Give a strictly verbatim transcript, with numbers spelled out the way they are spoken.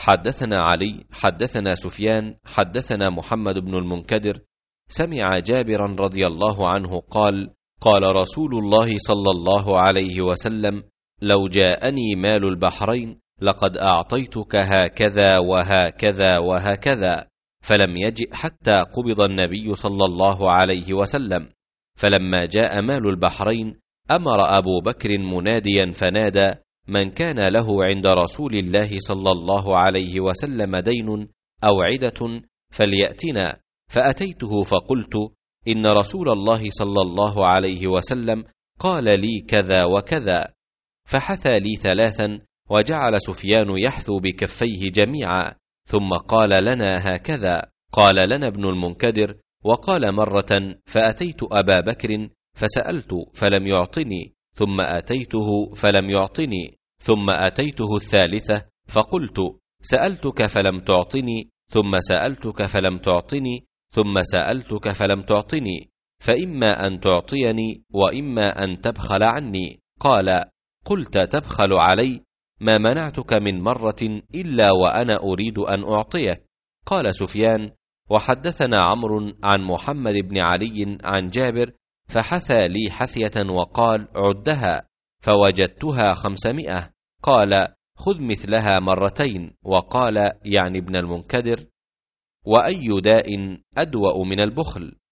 حدثنا علي حدثنا سفيان حدثنا محمد بن المنكدر سمع جابرا رضي الله عنه قال: قال رسول الله صلى الله عليه وسلم: لو جاءني مال البحرين لقد أعطيتك هكذا وهكذا وهكذا، فلم يجئ حتى قبض النبي صلى الله عليه وسلم. فلما جاء مال البحرين أمر أبو بكر مناديا فنادى: من كان له عند رسول الله صلى الله عليه وسلم دين أو عدة فليأتنا. فأتيته فقلت: إن رسول الله صلى الله عليه وسلم قال لي كذا وكذا. فحثى لي ثلاثا، وجعل سفيان يحثو بكفيه جميعا، ثم قال لنا هكذا. قال لنا ابن المنكدر: وقال مرة: فأتيت أبا بكر فسألت فلم يعطني، ثم أتيته فلم يعطني، ثم أتيته الثالثة فقلت: سألتك فلم تعطني، ثم سألتك فلم تعطني، ثم سألتك فلم تعطني، فإما أن تعطيني وإما أن تبخل عني. قال: قلت تبخل علي؟ ما منعتك من مرة إلا وأنا أريد أن أعطيك. قال سفيان: وحدثنا عمرو عن محمد بن علي عن جابر، فحثى لي حثية وقال: عدها، فوجدتها خمسمائة. قال: خذ مثلها مرتين. وقال يعني ابن المنكدر: وأي داء أدوأ من البخل؟